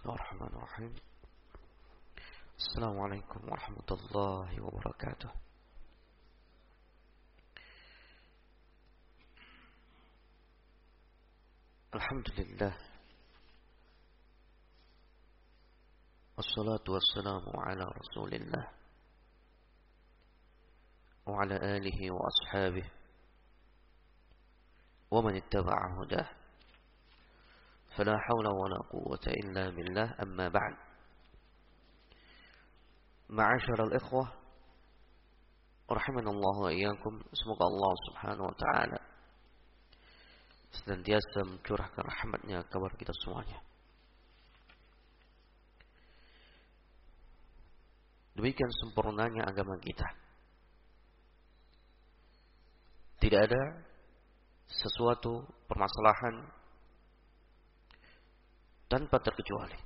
Bismillahirrahmanirrahim. Assalamualaikum warahmatullahi wabarakatuh. Alhamdulillah. Wassalatu wassalamu ala Rasulillah wa ala alihi wa ashabihi wa man ittaba'a hudah. Fala hawla wala quwwata illa billah, amma ba'd. Ma'asyiral ikhwah rahimanallahu wa iyyakum. Semoga Allah Subhanahu wa taala senantiasa mencurahkan rahmatnya kepada kita semuanya. Demikian sempurnanya agama kita. Tidak ada sesuatu permasalahan tanpa terkecuali.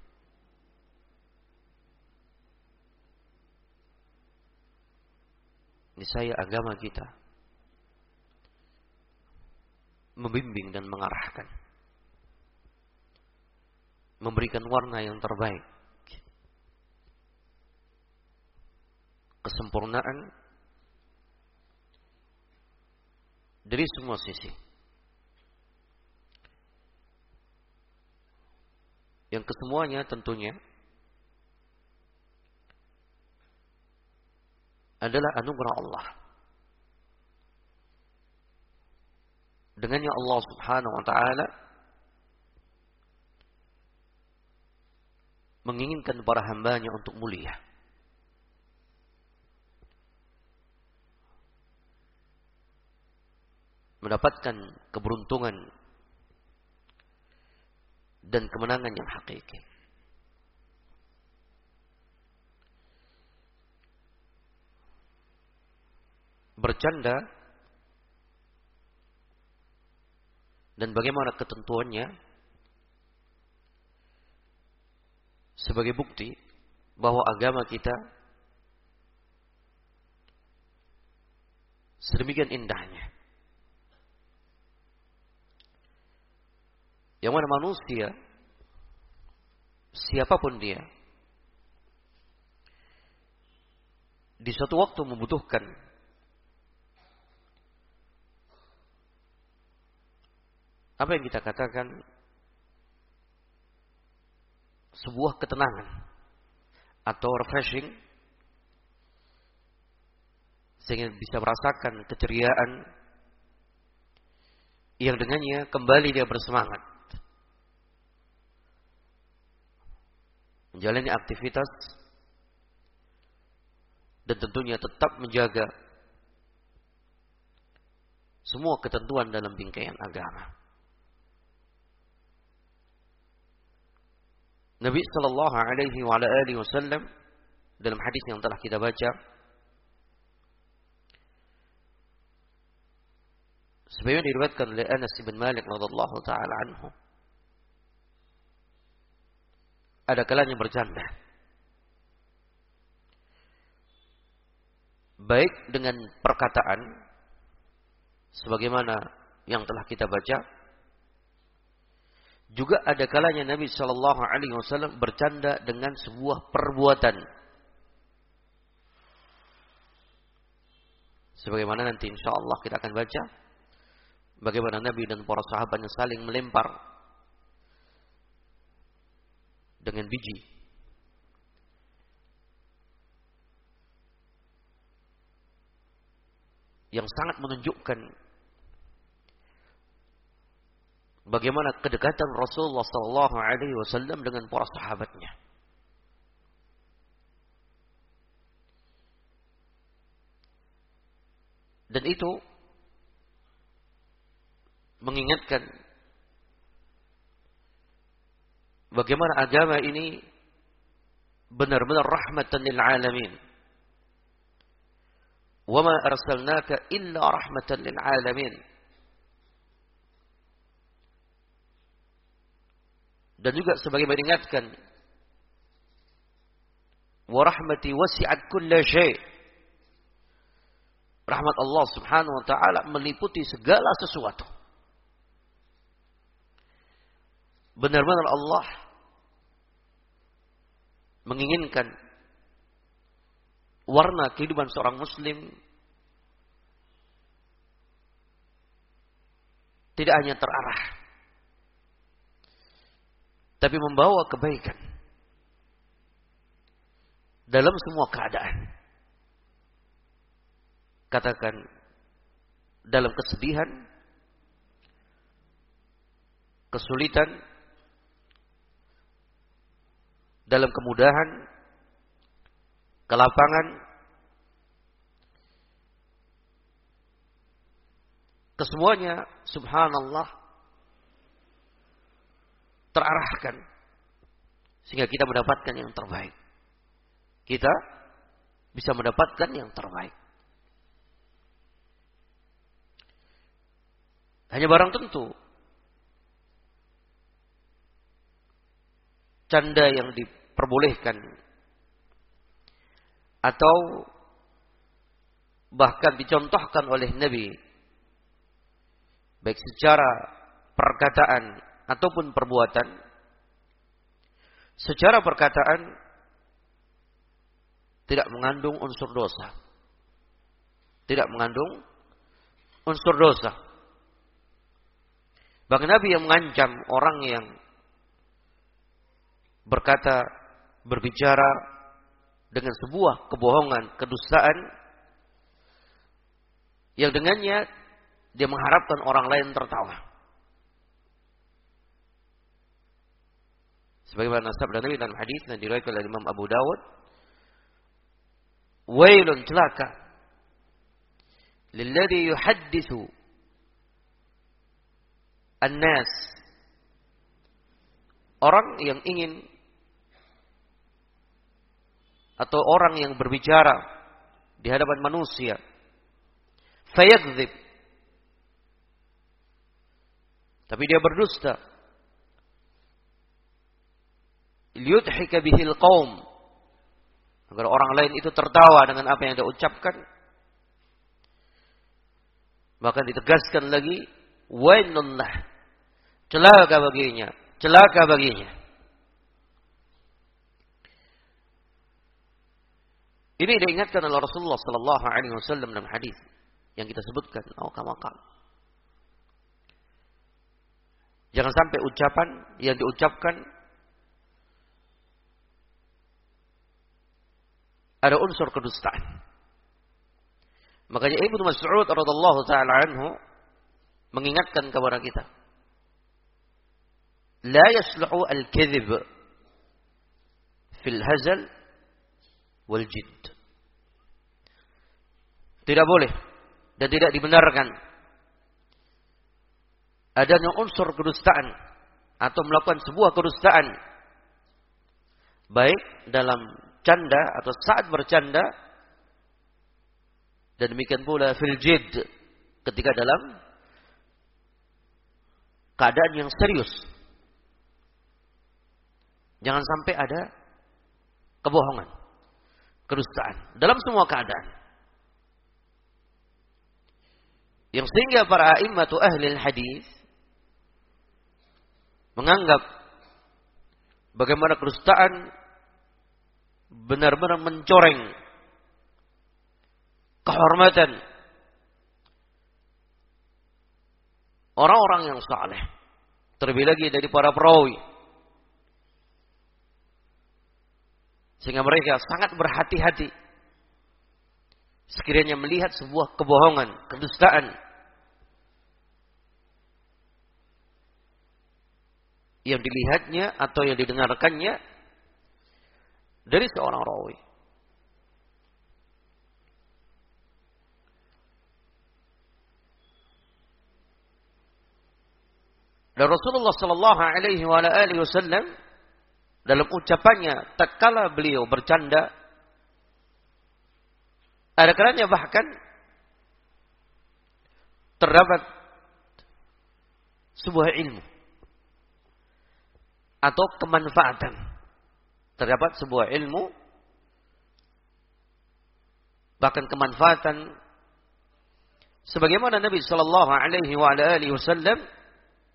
Niscaya agama kita membimbing dan mengarahkan, memberikan warna yang terbaik, kesempurnaan dari semua sisi, yang kesemuanya tentunya adalah anugerah Allah. Dengannya Allah Subhanahu wa taala menginginkan para hambanya untuk mulia. Mendapatkan keberuntungan dan kemenangan yang hakiki. Bercanda dan bagaimana ketentuannya sebagai bukti bahwa agama kita sedemikian indahnya. Yang mana manusia, siapapun dia, di suatu waktu membutuhkan apa yang kita katakan sebuah ketenangan atau refreshing, sehingga bisa merasakan keceriaan yang dengannya kembali dia bersemangat menjalani aktivitas dan tentunya tetap menjaga semua ketentuan dalam bingkaian agama. Nabi sallallahu alaihi wa ala alihi wasallam dalam hadis yang telah kita baca sebagaimana diriwayatkan oleh Anas bin Malik radhiyallahu taala anhu, ada kalanya bercanda, baik dengan perkataan sebagaimana yang telah kita baca, juga ada kalanya Nabi sallallahu alaihi wasallam bercanda dengan sebuah perbuatan, sebagaimana nanti insyaallah kita akan baca bagaimana Nabi dan para sahabatnya saling melempar dengan biji yang sangat menunjukkan bagaimana kedekatan Rasulullah sallallahu alaihi wasallam dengan para sahabatnya. Dan itu mengingatkan bagaimana agama ini benar-benar rahmatan lil alamin. Wa ma arsalnaka illa rahmatan lil alamin. Dan juga sebagai mengingatkan wa rahmati wasi'at kulla syai'. Rahmat Allah Subhanahu wa taala meliputi segala sesuatu. Benar-benar Allah menginginkan warna kehidupan seorang muslim tidak hanya terarah, tapi membawa kebaikan dalam semua keadaan. Katakan dalam kesedihan, kesulitan, dalam kemudahan, kelapangan, kesemuanya subhanallah terarahkan sehingga kita mendapatkan yang terbaik. Kita bisa mendapatkan yang terbaik. Hanya barang tentu canda yang diperbolehkan atau bahkan dicontohkan oleh Nabi baik secara perkataan ataupun perbuatan. Secara perkataan tidak mengandung unsur dosa. Tidak mengandung unsur dosa. Bahkan Nabi yang mengancam orang yang berkata, berbicara dengan sebuah kebohongan, kedustaan, yang dengannya dia mengharapkan orang lain tertawa. Sebagaimana sabda Nabi dalam hadis yang diriwayatkan oleh Imam Abu Dawud, wailun, celaka, lilladzi yuhadditsu an-nas, orang yang ingin atau orang yang berbicara di hadapan manusia, fayakdzib, tapi dia berdusta, liyudhika bihil qaum, agar orang lain itu tertawa dengan apa yang dia ucapkan. Maka ditegaskan lagi, wailun lah, celaka baginya, celaka baginya. Ini diingatkan oleh Rasulullah sallallahu alaihi wasallam dalam hadis yang kita sebutkan, kama. Jangan sampai ucapan yang diucapkan ada unsur kedustaan. Makanya Ibnu Mas'ud radhiyallahu taala anhu mengingatkan kepada kita, la yasluhu al-kadhib fil hazal wal jidd. Tidak boleh dan tidak dibenarkan adanya unsur kedustaan atau melakukan sebuah kedustaan baik dalam canda atau saat bercanda, dan demikian pula fil jidd, ketika dalam keadaan yang serius. Jangan sampai ada kebohongan, kedustaan dalam semua keadaan. Yang sehingga para a'immatu ahli hadis menganggap bagaimana kedustaan benar-benar mencoreng kehormatan orang-orang yang saleh, terlebih lagi dari para perawi, sehingga mereka sangat berhati-hati sekiranya melihat sebuah kebohongan, kedustaan yang dilihatnya atau yang didengarkannya dari seorang rawi. Dan Rasulullah sallallahu alaihi wasallam dalam ucapannya tatkala beliau bercanda, ada kalanya bahkan terdapat sebuah ilmu atau kemanfaatan. Terdapat sebuah ilmu, bahkan kemanfaatan, sebagaimana Nabi sallallahu alaihi wasallam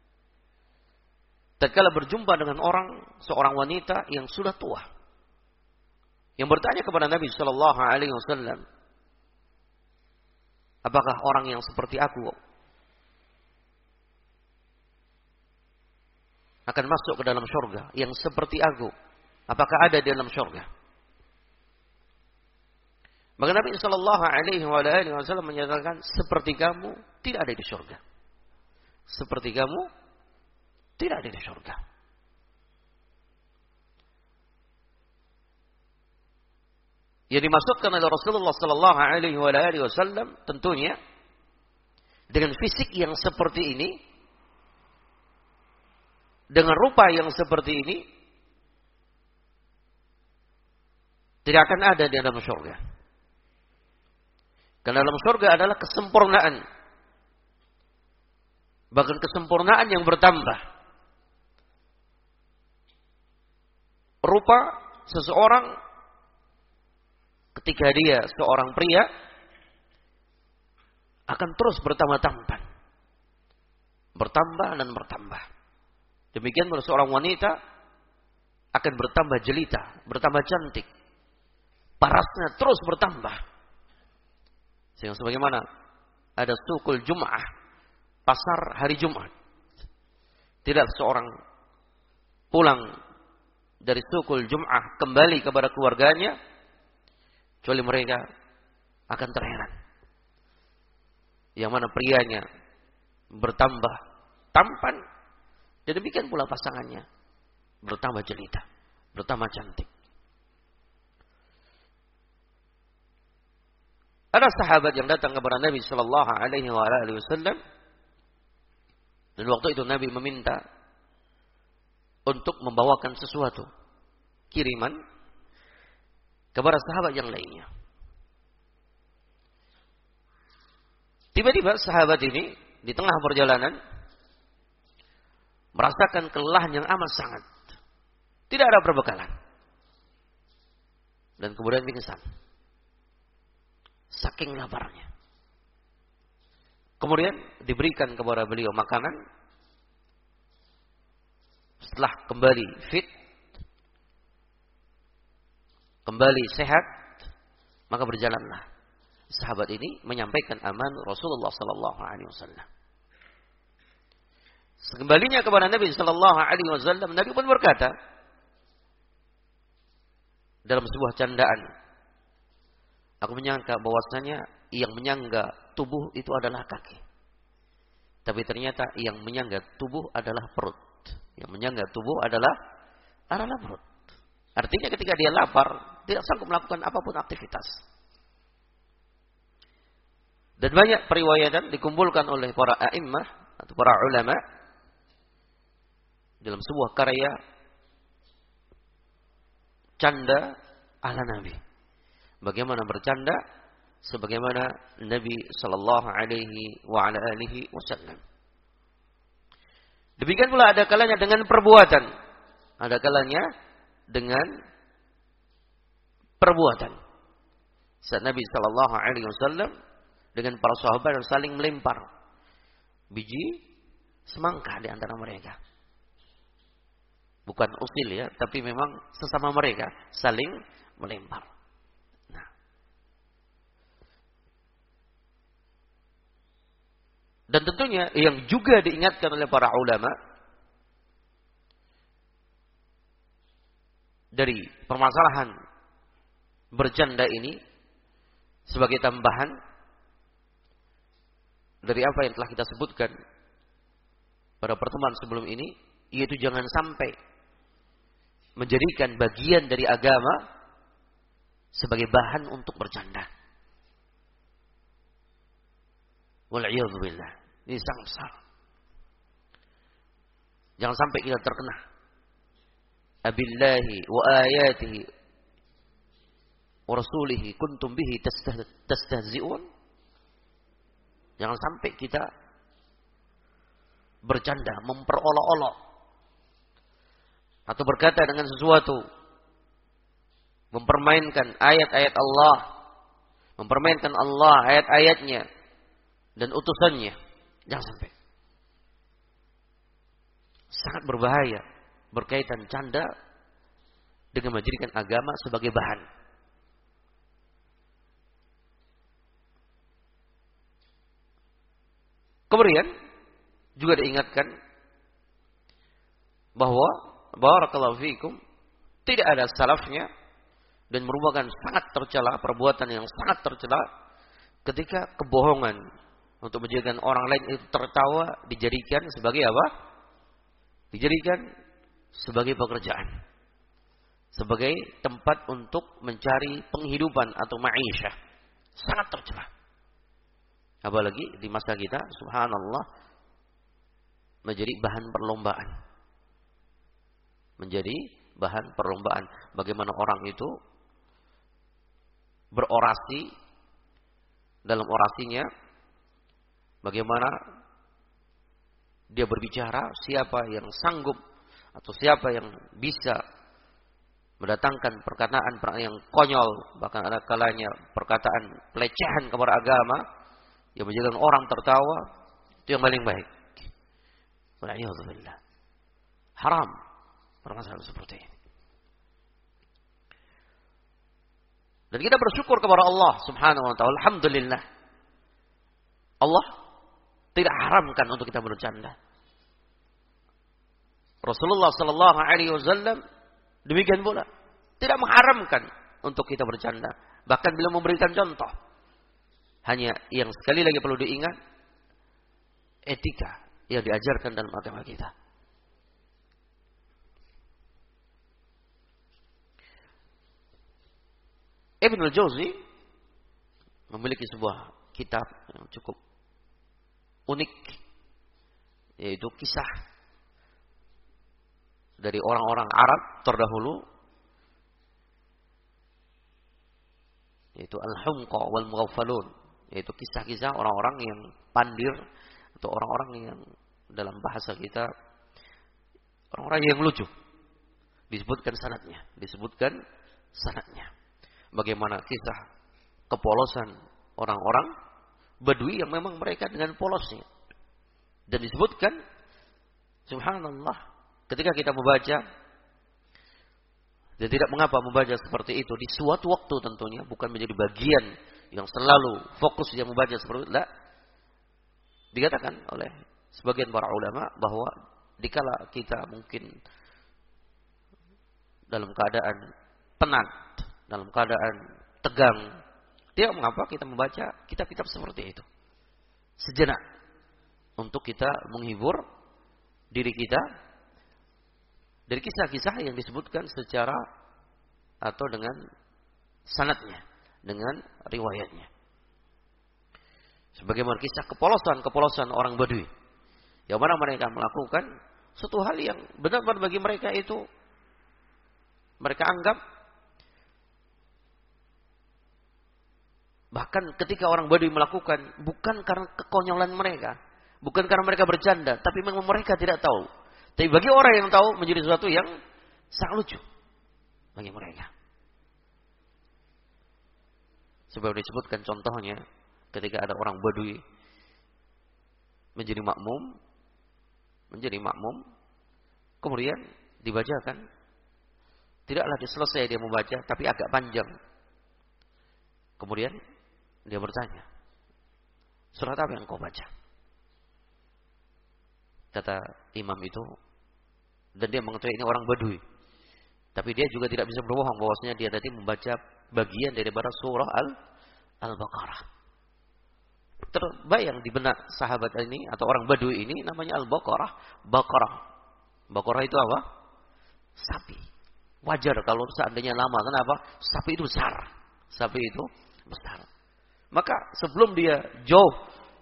tatkala berjumpa dengan seorang wanita yang sudah tua. yang bertanya kepada Nabi Shallallahu Alaihi Wasallam, apakah orang yang seperti aku akan masuk ke dalam surga? Yang seperti aku, apakah ada di dalam surga? Maka Nabi Shallallahu Alaihi Wasallam menyatakan, seperti kamu tidak ada di surga. Seperti kamu tidak ada di surga. Yang dimaksudkan oleh Rasulullah Sallallahu Alaihi Wasallam tentunya dengan fisik yang seperti ini, dengan rupa yang seperti ini, tidak akan ada di dalam surga. Karena dalam surga adalah kesempurnaan, bahkan kesempurnaan yang bertambah. Rupa seseorang ketika dia seorang pria akan terus bertambah-tambah, bertambah dan bertambah. Demikian pula seorang wanita akan bertambah jelita, bertambah cantik, parasnya terus bertambah. Sehingga sebagaimana ada sukul Jum'ah, pasar hari Jumat, tidak seorang pulang dari sukul Jum'ah kembali kepada keluarganya kecuali mereka akan terheran. Yang mana prianya bertambah tampan, dan demikian pula pasangannya bertambah jelita, bertambah cantik. Ada sahabat yang datang kepada Nabi Sallallahu Alaihi Wasallam, dan waktu itu Nabi meminta untuk membawakan sesuatu, kiriman kepada sahabat yang lainnya. Tiba-tiba sahabat ini di tengah perjalanan merasakan kelelahan yang amat sangat. Tidak ada perbekalan. Dan kemudian pingsan. Saking laparnya. Kemudian diberikan kepada beliau makanan. Setelah kembali fit, kembali sehat, maka berjalanlah sahabat ini menyampaikan aman Rasulullah Sallallahu Alaihi Wasallam. Sekembalinya kepada Nabi Sallallahu Alaihi Wasallam, Nabi pun berkata dalam sebuah candaan, aku menyangka bahwasanya yang menyangga tubuh itu adalah kaki, tapi ternyata yang menyangga tubuh adalah perut. Yang menyangga tubuh adalah perut. Artinya ketika dia lapar, tidak sanggup melakukan apapun aktivitas. Dan banyak periwayatan dikumpulkan oleh para a'immah atau para ulama dalam sebuah karya canda ala Nabi. Bagaimana bercanda sebagaimana Nabi sallallahu alaihi wa ala alihi wasallam. Demikian pula ada kalanya dengan perbuatan, ada kalanya dengan perbuatan. Saat Nabi sallallahu alaihi wasallam dengan para sahabat yang saling melempar biji semangka di antara mereka. Bukan usil ya, tapi memang sesama mereka saling melempar. Nah. Dan tentunya yang juga diingatkan oleh para ulama dari permasalahan bercanda ini sebagai tambahan dari apa yang telah kita sebutkan pada pertemuan sebelum ini, yaitu jangan sampai menjadikan bagian dari agama sebagai bahan untuk bercanda. Wal'iyadzubillah. Ini sangat besar. Jangan sampai kita terkena abillahi wa ayatihi wa rasulihi kuntum bihi tastahzi'un. Jangan sampai kita bercanda, memperolok-olok atau berkata dengan sesuatu, mempermainkan ayat-ayat Allah, mempermainkan Allah, ayat-ayatnya dan utusannya. Jangan sampai. Sangat berbahaya berkaitan canda dengan menjadikan agama sebagai bahan. Kemudian juga diingatkan bahwa barakallahu fiikum tidak ada salafnya dan merupakan sangat tercela, perbuatan yang sangat tercela ketika kebohongan untuk menjadikan orang lain itu tertawa dijadikan sebagai apa? Dijadikan sebagai pekerjaan, sebagai tempat untuk mencari penghidupan atau ma'isyah. Sangat tercela. Apalagi di masa kita, subhanallah, menjadi bahan perlombaan. Menjadi bahan perlombaan. Bagaimana orang itu berorasi, dalam orasinya, bagaimana dia berbicara, siapa yang sanggup atau siapa yang bisa mendatangkan perkataan yang konyol, bahkan ada kalanya perkataan pelecehan kepada agama yang menjadikan orang tertawa, itu yang paling baik. Wal'iyadzubillah. Haram permasalahan seperti ini. Dan kita bersyukur kepada Allah Subhanahu wa taala. Alhamdulillah. Allah tidak haramkan untuk kita bercanda. Rasulullah sallallahu alaihi wasallam demikian pula tidak mengharamkan untuk kita bercanda. Bahkan beliau memberikan contoh. Hanya yang sekali lagi perlu diingat, etika yang diajarkan dalam agama kita. Ibnu Jauzi memiliki sebuah kitab yang cukup unik, yaitu kisah dari orang-orang Arab terdahulu, yaitu Al-Humqa wal Mughafalun, yaitu kisah-kisah orang-orang yang pandir atau orang-orang yang dalam bahasa kita orang-orang yang lucu. Disebutkan sanadnya. Bagaimana kisah kepolosan orang-orang Badui yang memang mereka dengan polosnya. Dan disebutkan, subhanallah, ketika kita membaca, dan tidak mengapa membaca seperti itu di suatu waktu tentunya, bukan menjadi bagian yang selalu fokus yang membaca seperti itu. Dikatakan oleh sebagian para ulama bahwa dikala kita mungkin dalam keadaan penat, dalam keadaan tegang, tidak mengapa kita membaca kitab-kitab seperti itu sejenak untuk kita menghibur diri kita dari kisah-kisah yang disebutkan secara atau dengan sanadnya, dengan riwayatnya. Sebagaimana kisah kepolosan orang Badui, yang mana mereka melakukan suatu hal yang benar-benar bagi mereka itu mereka anggap, bahkan ketika orang Badui melakukan bukan karena kekonyolan mereka, bukan karena mereka bercanda, tapi memang mereka tidak tahu. Tapi bagi orang yang tahu menjadi sesuatu yang sangat lucu bagi mereka. Sebab disebutkan contohnya ketika ada orang Badui menjadi makmum, kemudian dibacakan, tidaklah selesai dia membaca, tapi agak panjang. Kemudian dia bertanya, surat apa yang kau baca? Kata imam itu, dan dia mengetahui ini orang Badui, tapi dia juga tidak bisa berbohong bahwasanya dia tadi membaca bagian daripada surah Al-Baqarah. Terbayang di benak sahabat ini atau orang Badui ini namanya Al-Baqarah. Baqarah itu apa? Sapi. Wajar kalau seandainya lama. Kenapa? Sapi itu besar. Maka sebelum dia jauh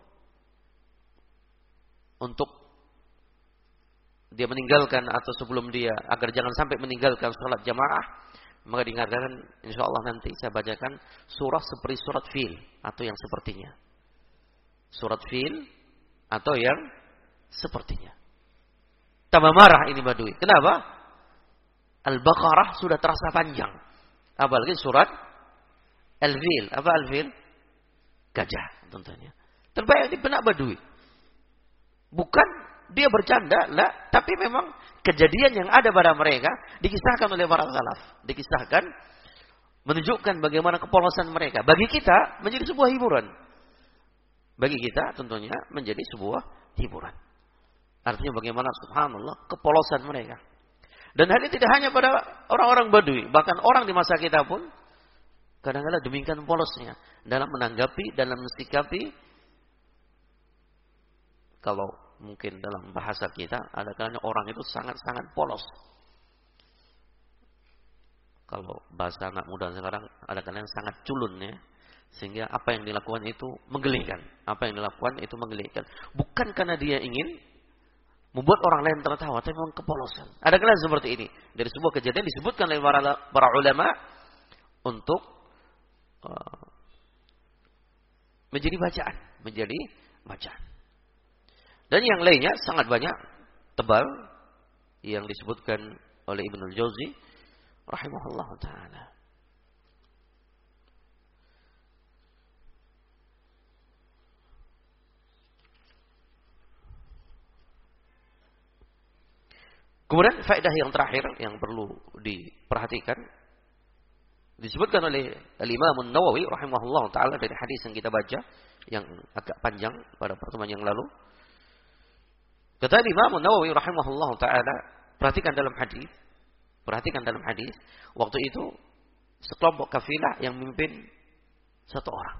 untuk dia meninggalkan, atau sebelum dia agar jangan sampai meninggalkan sholat jamaah, maka diingatkan, insyaallah nanti saya bacakan surah seperti surat Fil atau yang sepertinya. Surat Fil atau yang sepertinya. Tambah marah ini Badui. Kenapa? Al-Baqarah sudah terasa panjang. Apalagi surat Al-Fil. Apa Al-Fil? Gajah tentunya. Terbayang di benak Badui. Bukan dia bercanda, tapi memang kejadian yang ada pada mereka dikisahkan oleh para salaf. Dikisahkan menunjukkan bagaimana kepolosan mereka. Bagi kita menjadi sebuah hiburan. bagi kita tentunya menjadi sebuah hiburan. Artinya bagaimana subhanallah kepolosan mereka. Dan hal ini tidak hanya pada orang-orang Badui, bahkan orang di masa kita pun kadang-kadang demikian polosnya dalam menanggapi, dalam mensikapi. Kalau mungkin dalam bahasa kita ada kalanya orang itu sangat-sangat polos. Kalau bahasa anak muda sekarang ada kalanya sangat culun ya. Sehingga apa yang dilakukan itu menggelikan. Apa yang dilakukan itu menggelikan. Bukan karena dia ingin membuat orang lain tertawa, tapi memang kepolosan. Ada kalanya seperti ini. Dari sebuah kejadian disebutkan oleh para ulama untuk menjadi bacaan. Dan yang lainnya sangat banyak, tebal, yang disebutkan oleh Ibnul Jauzi rahimahullah ta'ala. Kemudian faedah yang terakhir yang perlu diperhatikan disebutkan oleh Al-Imam An-Nawawi rahimahullah ta'ala dari hadis yang kita baca yang agak panjang pada pertemuan yang lalu. Kata Imam An-Nawawi rahimahullah ta'ala, perhatikan dalam hadis, waktu itu sekelompok kafilah yang memimpin satu orang.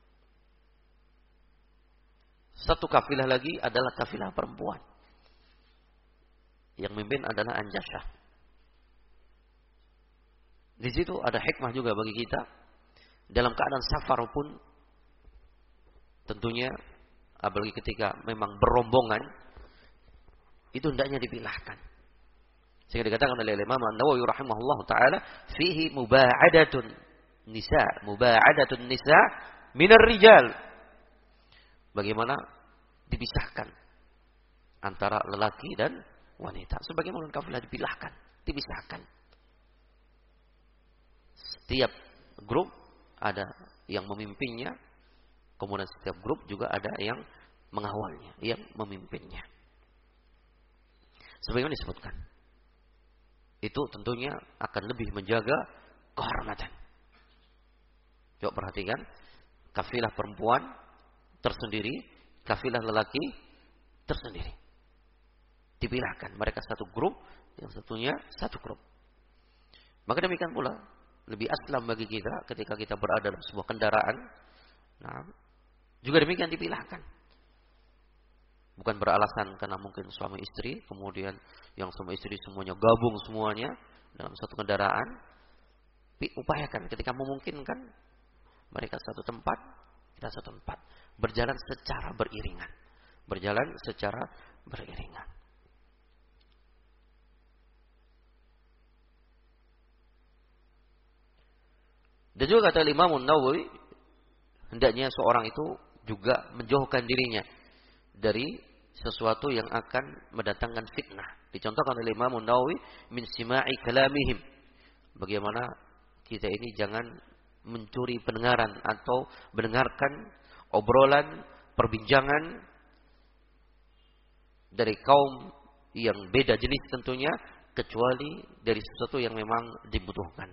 Satu kafilah lagi adalah kafilah perempuan. Yang memimpin adalah Anjasyah. Di situ ada hikmah juga bagi kita. Dalam keadaan safar pun tentunya apalagi ketika memang berombongan itu hendaknya dipilahkan. Sehingga dikatakan oleh Imam An-Nawawi rahimahullah ta'ala fihi muba'adatun nisa minar rijal. Bagaimana dipisahkan antara lelaki dan wanita. Sebagaimana kafilah dipisahkan. Setiap grup ada yang memimpinnya, kemudian setiap grup juga ada yang mengawalnya, yang memimpinnya. Sebagaimana disebutkan. Itu tentunya akan lebih menjaga kehormatan. Coba perhatikan, kafilah perempuan tersendiri, kafilah lelaki tersendiri. Dipilahkan mereka satu grup, yang satunya satu grup. Maka demikian pula lebih aslam bagi kita ketika kita berada dalam sebuah kendaraan. Nah, juga demikian dipilahkan. Bukan beralasan karena mungkin suami istri, kemudian yang suami istri semuanya gabung semuanya dalam satu kendaraan. Upayakan ketika memungkinkan mereka satu tempat, kita satu tempat. Berjalan secara beriringan. Dan juga kata Imam An-Nawawi, hendaknya seorang itu juga menjauhkan dirinya dari sesuatu yang akan mendatangkan fitnah. Dicontohkan oleh Imam An-Nawawi min sima'i kalamihim. Bagaimana kita ini jangan mencuri pendengaran atau mendengarkan obrolan, perbincangan dari kaum yang beda jenis tentunya, kecuali dari sesuatu yang memang dibutuhkan.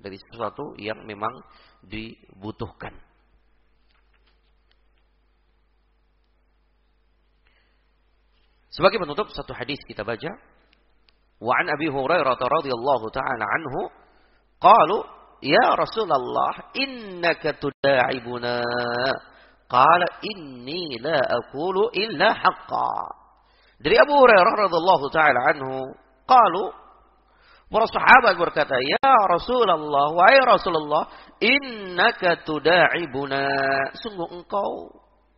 Sebagai penutup satu hadis kita baca. Wa an Abi Hurairah radhiyallahu ta'ala anhu qalu ya Rasulullah innaka tuda'ibuna qala inni la aqulu illa haqqan. Dari Abu Hurairah radhiyallahu ta'ala anhu qalu, para sahabat berkata, ya Rasulullah, wahai Rasulullah, innaka tuda'ibuna, sungguh engkau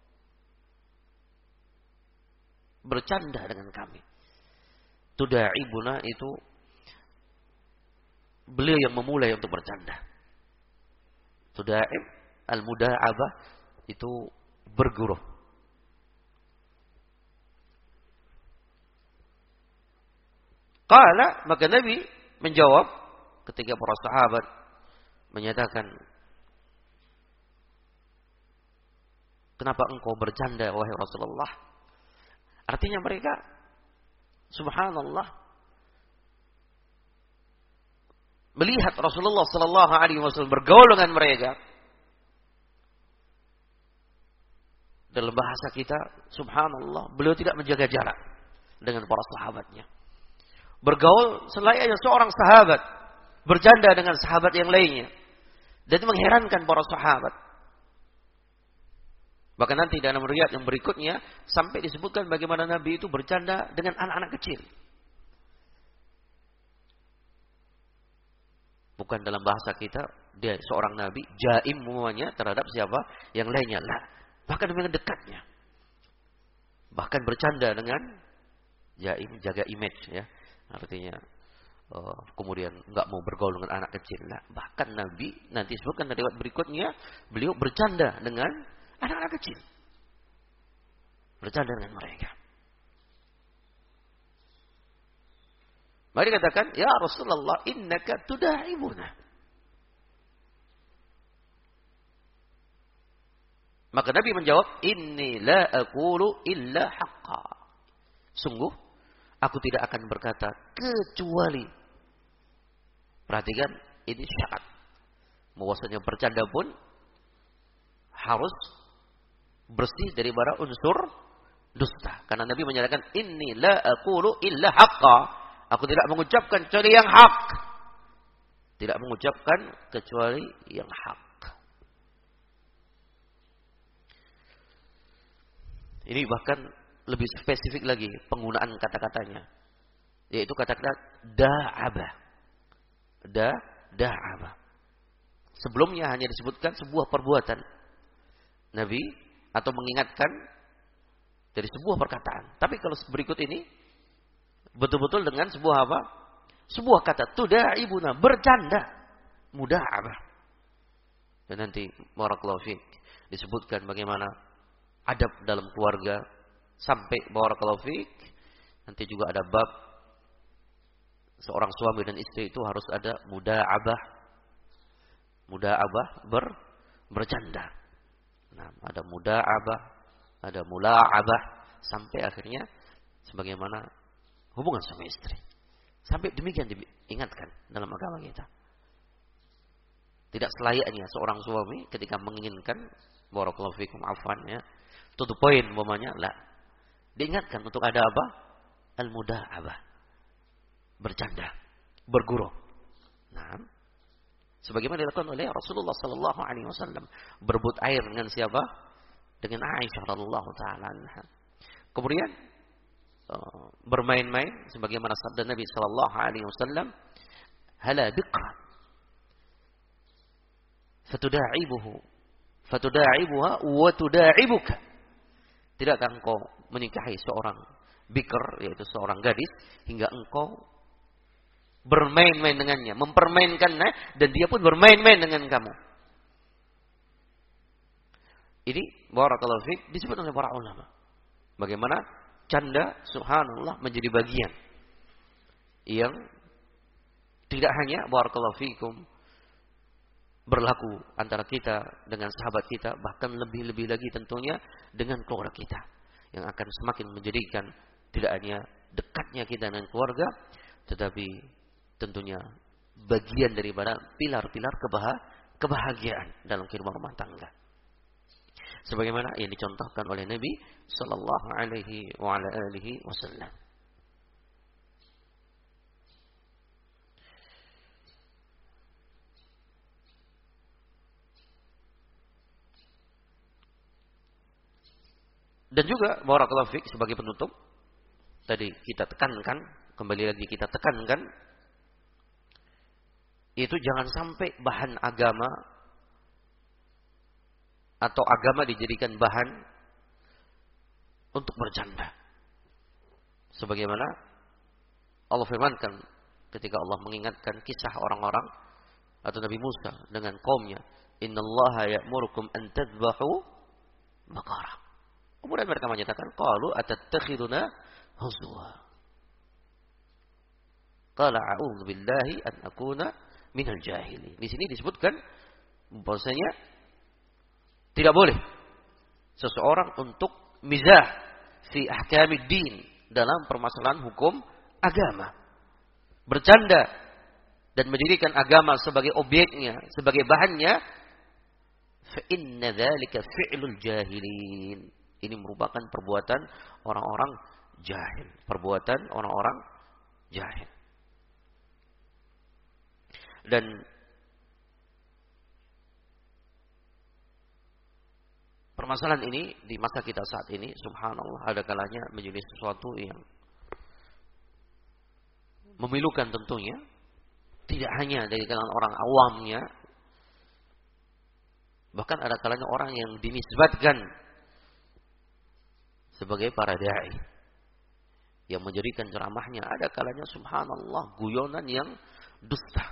bercanda dengan kami. Tuda'ibuna itu beliau yang memulai untuk bercanda. Tuda'ib, al-muda'abah itu bergurau. Qala, maka Nabi menjawab ketika para sahabat menyatakan, kenapa engkau bercanda wahai Rasulullah? Artinya mereka subhanallah melihat Rasulullah sallallahu alaihi wasallam bergaul dengan mereka Dalam bahasa kita, subhanallah, beliau tidak menjaga jarak dengan para sahabatnya. Bergaul selayaknya seorang sahabat, bercanda dengan sahabat yang lainnya. Dan itu mengherankan para sahabat. Bahkan nanti dalam riwayat yang berikutnya sampai disebutkan bagaimana Nabi itu bercanda dengan anak-anak kecil. Bukan dalam bahasa kita dia seorang nabi jaim semuanya terhadap siapa yang lainnya. Lah, bahkan dengan dekatnya. Bahkan bercanda dengan jaim, jaga image ya. Artinya kemudian enggak mau bergaul dengan anak kecil. Lah, bahkan Nabi nanti sebutkan dari riwayat berikutnya beliau bercanda dengan anak-anak kecil. Bercanda dengan mereka. Mari katakan, ya Rasulullah, innaka tuda'ibuna. Maka Nabi menjawab, inni la aqulu illa haqqa. Sungguh, aku tidak akan berkata kecuali. Perhatikan, ini syarat. Bahwasanya bercanda pun harus bersih dari bara unsur dusta. Karena Nabi menyatakan, inni la aqulu illa haqqa. Aku tidak mengucapkan kecuali yang hak. Tidak mengucapkan kecuali yang hak. Ini bahkan lebih spesifik lagi penggunaan kata-katanya. Yaitu kata-kata da'abah. Da'abah. Sebelumnya hanya disebutkan sebuah perbuatan Nabi atau mengingatkan dari sebuah perkataan. Tapi kalau berikut ini betul-betul dengan sebuah apa? Sebuah kata tuda'ibuna, bercanda, muda'abah. Dan nanti barakallahu fiik disebutkan bagaimana adab dalam keluarga sampai barakallahu fiik nanti juga ada bab seorang suami dan istri itu harus ada muda'abah. Muda'abah bercanda. Nah, ada muda'abah, ada mula'abah sampai akhirnya sebagaimana hubungan sama istri. Sampai demikian diingatkan dalam agama kita. Tidak selayaknya seorang suami ketika menginginkan barakallahu fikum afwan ya, to the point umpamanya, la. Diingatkan untuk ada apa? Al-muda'abah. Bercanda, bergurau. Nah, sebagaimana dilakukan oleh Rasulullah sallallahu alaihi wasallam, berebut air dengan siapa? Dengan Aisyah radhiyallahu taala anha. Kemudian bermain-main sebagaimana sabda Nabi sallallahu alaihi wasallam, hala biqra fatuda'ibuha wa tuda'ibuka. Tidakkah engkau menikahi seorang bikr, yaitu seorang gadis, hingga engkau bermain-main dengannya, mempermainkannya, dan dia pun bermain-main dengan kamu. Ini barakallahu fiik disebut oleh para ulama. Bagaimana canda subhanallah menjadi bagian yang tidak hanya barakallahu fikum berlaku antara kita dengan sahabat kita, bahkan lebih-lebih lagi tentunya dengan keluarga kita, yang akan semakin menjadikan tidak hanya dekatnya kita dengan keluarga, tetapi tentunya bagian daripada pilar-pilar kebahagiaan dalam kehidupan rumah tangga. Sebagaimana yang dicontohkan oleh Nabi sallallahu alaihi wa ala alihi wasallam. Dan juga barakallahu fiik sebagai penutup, tadi kita tekankan, kembali lagi kita tekankan, itu jangan sampai bahan agama atau agama dijadikan bahan untuk bercanda. Sebagaimana Allah firmankan ketika Allah mengingatkan kisah orang-orang atau Nabi Musa dengan kaumnya, innallaha ya'murukum an tadhbahu baqarah. Kemudian mereka menyatakan, qalu atattakhiduna huzwa. Qala a'udzu billahi an akuna minal jahilin. Di sini disebutkan bahwasanya tidak boleh seseorang untuk mizah fi ahkamid din, dalam permasalahan hukum agama. Bercanda dan menjadikan agama sebagai objeknya, sebagai bahannya, fa inna dzalika fi'lul jahilin. Ini merupakan perbuatan orang-orang jahil. Perbuatan orang-orang jahil. Dan permasalahan ini di masa kita saat ini, subhanallah, ada kalanya menjadi sesuatu yang memilukan tentunya. Tidak hanya dari kalangan orang awamnya, bahkan ada kalanya orang yang dinisbatkan sebagai para da'i, yang menjadikan ceramahnya ada kalanya subhanallah guyonan yang dusta.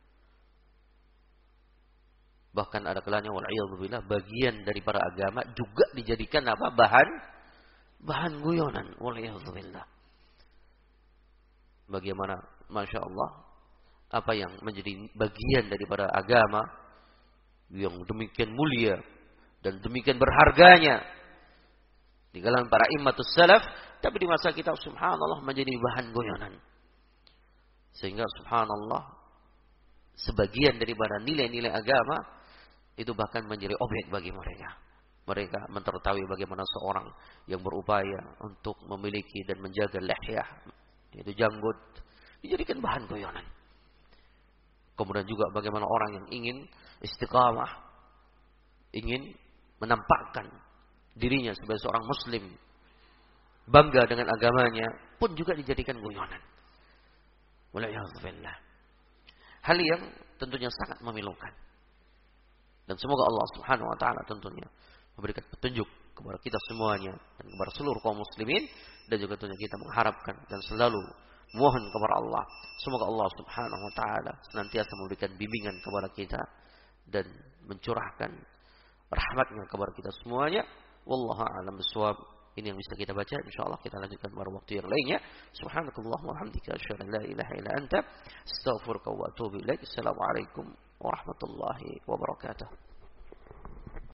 Bahkan ada kalanya wal'iyadzubillah bagian dari para agama juga dijadikan apa? Bahan guyonan, wal'iyadzubillah. Bagaimana Masya Allah, apa yang menjadi bagian daripada agama yang demikian mulia dan demikian berharganya di kalangan para immatus salaf, tapi di masa kita subhanallah menjadi bahan goyonan. Sehingga subhanallah sebagian daripada nilai-nilai agama itu bahkan menjadi objek bagi mereka. Mereka mentertawi bagaimana seorang yang berupaya untuk memiliki dan menjaga lihyah, yaitu janggut, dijadikan bahan goyonan. Kemudian juga bagaimana orang yang ingin istiqamah, ingin menampakkan dirinya sebagai seorang muslim, bangga dengan agamanya, pun juga dijadikan guyonan. Wal'iyadzubillah. Hal yang tentunya sangat memilukan. Dan semoga Allah Subhanahu wa taala tentunya memberikan petunjuk kepada kita semuanya dan kepada seluruh kaum muslimin, dan juga tentunya kita mengharapkan dan selalu mohon kepada Allah, semoga Allah Subhanahu wa taala senantiasa memberikan bimbingan kepada kita dan mencurahkan rahmatnya kepada kita semuanya. Wallahu a'lam bishawab. Ini yang bisa kita baca, insyaallah kita lanjutkan pada waktu yang lainnya. Subhanakallahumma wa bihamdika asyhadu an la ilaha illa anta, astaghfiruka wa atubu ilaik. Assalamualaikum warahmatullahi wabarakatuh.